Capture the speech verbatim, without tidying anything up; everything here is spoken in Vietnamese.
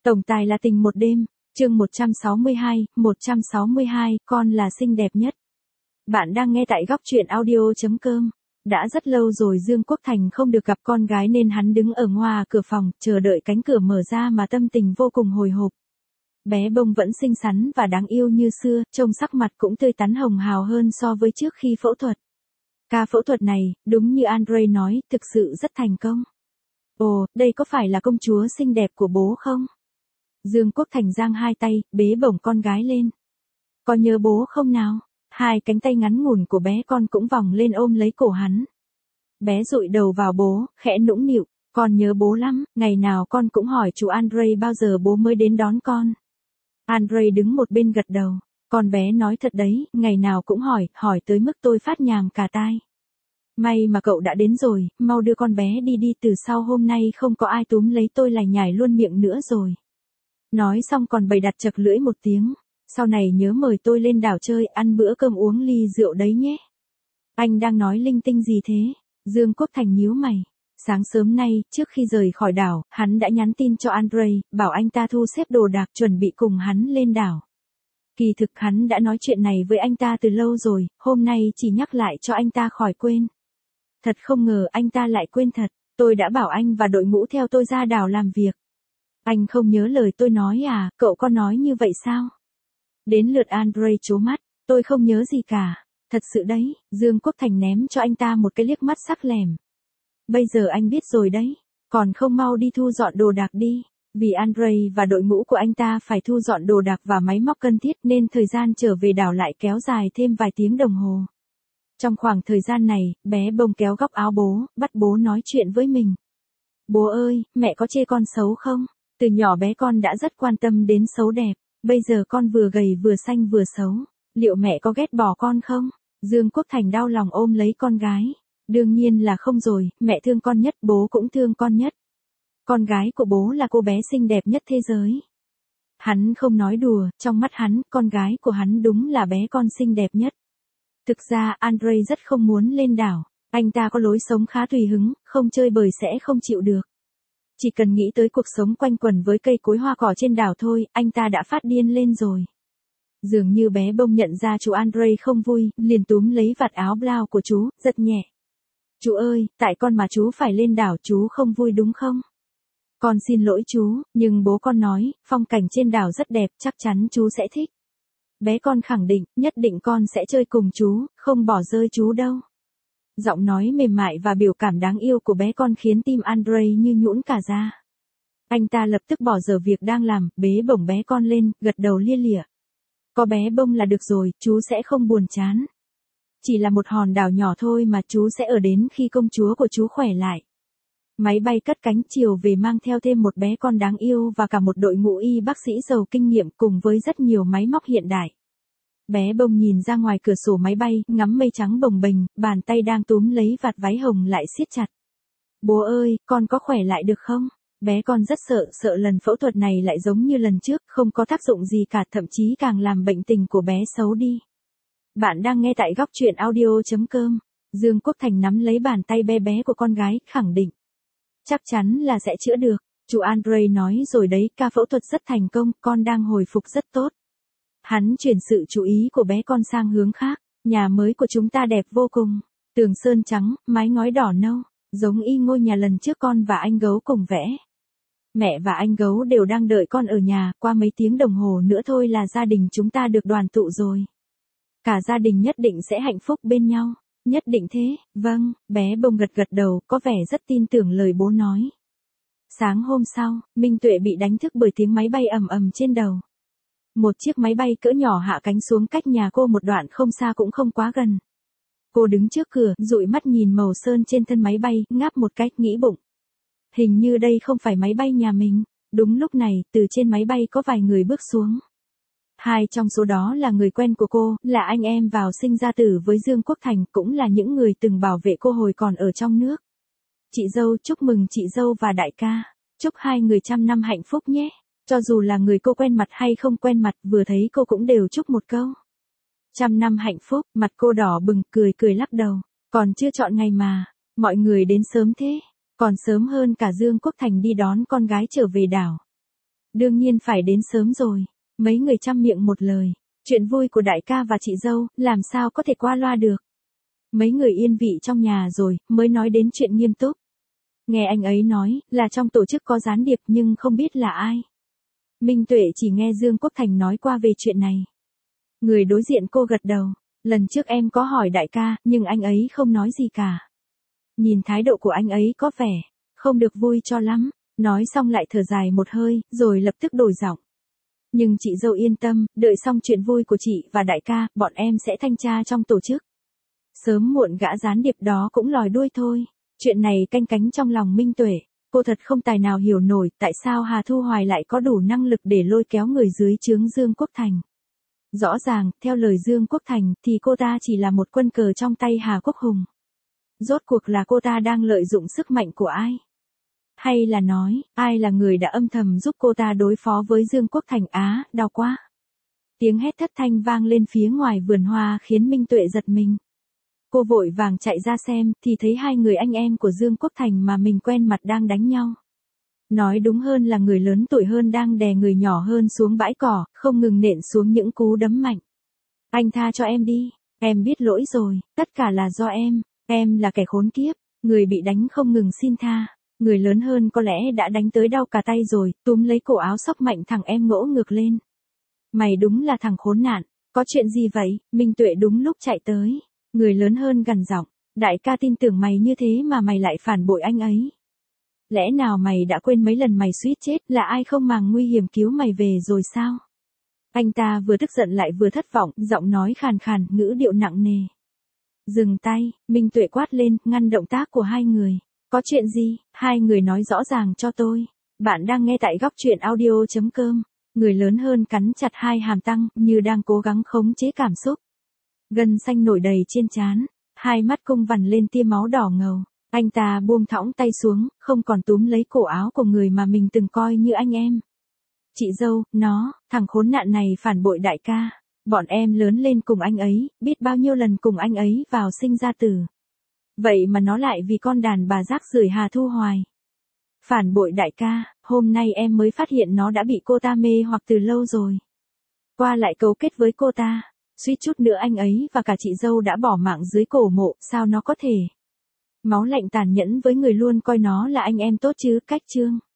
Tổng tài là tình một đêm, chương một trăm sáu mươi hai, một trăm sáu mươi hai, con là xinh đẹp nhất. Bạn đang nghe tại góc truyện audio chấm com. Đã rất lâu rồi Dương Quốc Thành không được gặp con gái nên hắn đứng ở ngoài cửa phòng, chờ đợi cánh cửa mở ra mà tâm tình vô cùng hồi hộp. Bé bông vẫn xinh xắn và đáng yêu như xưa, trông sắc mặt cũng tươi tắn hồng hào hơn so với trước khi phẫu thuật. Ca phẫu thuật này, đúng như Andre nói, thực sự rất thành công. Ồ, đây có phải là công chúa xinh đẹp của bố không? Dương Quốc Thành giang hai tay, bế bổng con gái lên. Có nhớ bố không nào? Hai cánh tay ngắn ngủn của bé con cũng vòng lên ôm lấy cổ hắn. Bé dụi đầu vào bố, khẽ nũng nịu, con nhớ bố lắm, ngày nào con cũng hỏi chú Andre bao giờ bố mới đến đón con. Andre đứng một bên gật đầu, con bé nói thật đấy, ngày nào cũng hỏi, hỏi tới mức tôi phát nhàm cả tai. May mà cậu đã đến rồi, mau đưa con bé đi đi, từ sau hôm nay không có ai túm lấy tôi lải nhải luôn miệng nữa rồi. Nói xong còn bày đặt chật lưỡi một tiếng, sau này nhớ mời tôi lên đảo chơi, ăn bữa cơm uống ly rượu đấy nhé. Anh đang nói linh tinh gì thế? Dương Quốc Thành nhíu mày. Sáng sớm nay, trước khi rời khỏi đảo, hắn đã nhắn tin cho Andre, bảo anh ta thu xếp đồ đạc chuẩn bị cùng hắn lên đảo. Kỳ thực hắn đã nói chuyện này với anh ta từ lâu rồi, hôm nay chỉ nhắc lại cho anh ta khỏi quên. Thật không ngờ anh ta lại quên thật, tôi đã bảo anh và đội ngũ theo tôi ra đảo làm việc. Anh không nhớ lời tôi nói à, cậu có nói như vậy sao? Đến lượt Andre trố mắt, tôi không nhớ gì cả. Thật sự đấy, Dương Quốc Thành ném cho anh ta một cái liếc mắt sắc lẻm. Bây giờ anh biết rồi đấy, còn không mau đi thu dọn đồ đạc đi. Vì Andre và đội ngũ của anh ta phải thu dọn đồ đạc và máy móc cần thiết nên thời gian trở về đảo lại kéo dài thêm vài tiếng đồng hồ. Trong khoảng thời gian này, bé bông kéo góc áo bố, bắt bố nói chuyện với mình. Bố ơi, mẹ có chê con xấu không? Từ nhỏ bé con đã rất quan tâm đến xấu đẹp, bây giờ con vừa gầy vừa xanh vừa xấu, liệu mẹ có ghét bỏ con không? Dương Quốc Thành đau lòng ôm lấy con gái. Đương nhiên là không rồi, mẹ thương con nhất, bố cũng thương con nhất. Con gái của bố là cô bé xinh đẹp nhất thế giới. Hắn không nói đùa, trong mắt hắn, con gái của hắn đúng là bé con xinh đẹp nhất. Thực ra, Andre rất không muốn lên đảo, anh ta có lối sống khá tùy hứng, không chơi bời sẽ không chịu được. Chỉ cần nghĩ tới cuộc sống quanh quẩn với cây cối hoa cỏ trên đảo thôi, anh ta đã phát điên lên rồi. Dường như bé bông nhận ra chú Andre không vui, liền túm lấy vạt áo blau của chú, giật nhẹ. Chú ơi, tại con mà chú phải lên đảo, chú không vui đúng không? Con xin lỗi chú, nhưng bố con nói, phong cảnh trên đảo rất đẹp, chắc chắn chú sẽ thích. Bé con khẳng định, nhất định con sẽ chơi cùng chú, không bỏ rơi chú đâu. Giọng nói mềm mại và biểu cảm đáng yêu của bé con khiến tim Andre như nhũn cả ra. Anh ta lập tức bỏ dở việc đang làm, bế bổng bé con lên, gật đầu lia lịa. Có bé bông là được rồi, chú sẽ không buồn chán. Chỉ là một hòn đảo nhỏ thôi mà chú sẽ ở đến khi công chúa của chú khỏe lại. Máy bay cất cánh chiều về mang theo thêm một bé con đáng yêu và cả một đội ngũ y bác sĩ giàu kinh nghiệm cùng với rất nhiều máy móc hiện đại. Bé bông nhìn ra ngoài cửa sổ máy bay, ngắm mây trắng bồng bềnh, bàn tay đang túm lấy vạt váy hồng lại siết chặt. Bố ơi, con có khỏe lại được không? Bé con rất sợ, sợ lần phẫu thuật này lại giống như lần trước, không có tác dụng gì cả, thậm chí càng làm bệnh tình của bé xấu đi. Bạn đang nghe tại góc truyện audio chấm com. Dương Quốc Thành nắm lấy bàn tay bé bé của con gái, khẳng định. Chắc chắn là sẽ chữa được. Chú Andre nói rồi đấy, ca phẫu thuật rất thành công, con đang hồi phục rất tốt. Hắn chuyển sự chú ý của bé con sang hướng khác. Nhà mới của chúng ta đẹp vô cùng. Tường sơn trắng, mái ngói đỏ nâu, giống y ngôi nhà lần trước con và anh gấu cùng vẽ. Mẹ và anh gấu đều đang đợi con ở nhà, qua mấy tiếng đồng hồ nữa thôi là gia đình chúng ta được đoàn tụ rồi. Cả gia đình nhất định sẽ hạnh phúc bên nhau. Nhất định thế, vâng, bé bông gật gật đầu, có vẻ rất tin tưởng lời bố nói. Sáng hôm sau, Minh Tuệ bị đánh thức bởi tiếng máy bay ầm ầm trên đầu. Một chiếc máy bay cỡ nhỏ hạ cánh xuống cách nhà cô một đoạn không xa cũng không quá gần. Cô đứng trước cửa, dụi mắt nhìn màu sơn trên thân máy bay, ngáp một cách nghĩ bụng. Hình như đây không phải máy bay nhà mình. Đúng lúc này, từ trên máy bay có vài người bước xuống. Hai trong số đó là người quen của cô, là anh em vào sinh ra tử với Dương Quốc Thành, cũng là những người từng bảo vệ cô hồi còn ở trong nước. Chị dâu, chúc mừng chị dâu và đại ca. Chúc hai người trăm năm hạnh phúc nhé. Cho dù là người cô quen mặt hay không quen mặt, vừa thấy cô cũng đều chúc một câu. Trăm năm hạnh phúc, mặt cô đỏ bừng, cười cười lắc đầu. Còn chưa chọn ngày mà, mọi người đến sớm thế. Còn sớm hơn cả Dương Quốc Thành đi đón con gái trở về đảo. Đương nhiên phải đến sớm rồi. Mấy người chăm miệng một lời. Chuyện vui của đại ca và chị dâu, làm sao có thể qua loa được. Mấy người yên vị trong nhà rồi, mới nói đến chuyện nghiêm túc. Nghe anh ấy nói, là trong tổ chức có gián điệp nhưng không biết là ai. Minh Tuệ chỉ nghe Dương Quốc Thành nói qua về chuyện này. Người đối diện cô gật đầu. Lần trước em có hỏi đại ca, nhưng anh ấy không nói gì cả. Nhìn thái độ của anh ấy có vẻ không được vui cho lắm. Nói xong lại thở dài một hơi, rồi lập tức đổi giọng. Nhưng chị dâu yên tâm, đợi xong chuyện vui của chị và đại ca, bọn em sẽ thanh tra trong tổ chức. Sớm muộn gã gián điệp đó cũng lòi đuôi thôi. Chuyện này canh cánh trong lòng Minh Tuệ. Cô thật không tài nào hiểu nổi tại sao Hà Thu Hoài lại có đủ năng lực để lôi kéo người dưới trướng Dương Quốc Thành. Rõ ràng, theo lời Dương Quốc Thành, thì cô ta chỉ là một quân cờ trong tay Hà Quốc Hùng. Rốt cuộc là cô ta đang lợi dụng sức mạnh của ai? Hay là nói, ai là người đã âm thầm giúp cô ta đối phó với Dương Quốc Thành? Á, đau quá. Tiếng hét thất thanh vang lên phía ngoài vườn hoa khiến Minh Tuệ giật mình. Cô vội vàng chạy ra xem, thì thấy hai người anh em của Dương Quốc Thành mà mình quen mặt đang đánh nhau. Nói đúng hơn là người lớn tuổi hơn đang đè người nhỏ hơn xuống bãi cỏ, không ngừng nện xuống những cú đấm mạnh. Anh tha cho em đi, em biết lỗi rồi, tất cả là do em, em là kẻ khốn kiếp. Người bị đánh không ngừng xin tha. Người lớn hơn có lẽ đã đánh tới đau cả tay rồi, túm lấy cổ áo xốc mạnh thằng em ngỗ ngược lên. Mày đúng là thằng khốn nạn, có chuyện gì vậy? Minh Tuệ đúng lúc chạy tới. Người lớn hơn gằn giọng, đại ca tin tưởng mày như thế mà mày lại phản bội anh ấy. Lẽ nào mày đã quên mấy lần mày suýt chết là ai không màng nguy hiểm cứu mày về rồi sao? Anh ta vừa tức giận lại vừa thất vọng, giọng nói khàn khàn, ngữ điệu nặng nề. Dừng tay, Minh Tuệ quát lên, ngăn động tác của hai người. Có chuyện gì? Hai người nói rõ ràng cho tôi. Bạn đang nghe tại góc truyện audio chấm com. Người lớn hơn cắn chặt hai hàm răng, như đang cố gắng khống chế cảm xúc. Gân xanh nổi đầy trên trán, hai mắt cung vằn lên tia máu đỏ ngầu. Anh ta buông thõng tay xuống, không còn túm lấy cổ áo của người mà mình từng coi như anh em. Chị dâu, nó, thằng khốn nạn này phản bội đại ca. Bọn em lớn lên cùng anh ấy, biết bao nhiêu lần cùng anh ấy vào sinh ra tử. Vậy mà nó lại vì con đàn bà rác rưởi Hà Thu Hoài. Phản bội đại ca, hôm nay em mới phát hiện nó đã bị cô ta mê hoặc từ lâu rồi. Qua lại cấu kết với cô ta, suýt chút nữa anh ấy và cả chị dâu đã bỏ mạng dưới cổ mộ, sao nó có thể. Máu lạnh tàn nhẫn với người luôn coi nó là anh em tốt chứ, cách trương.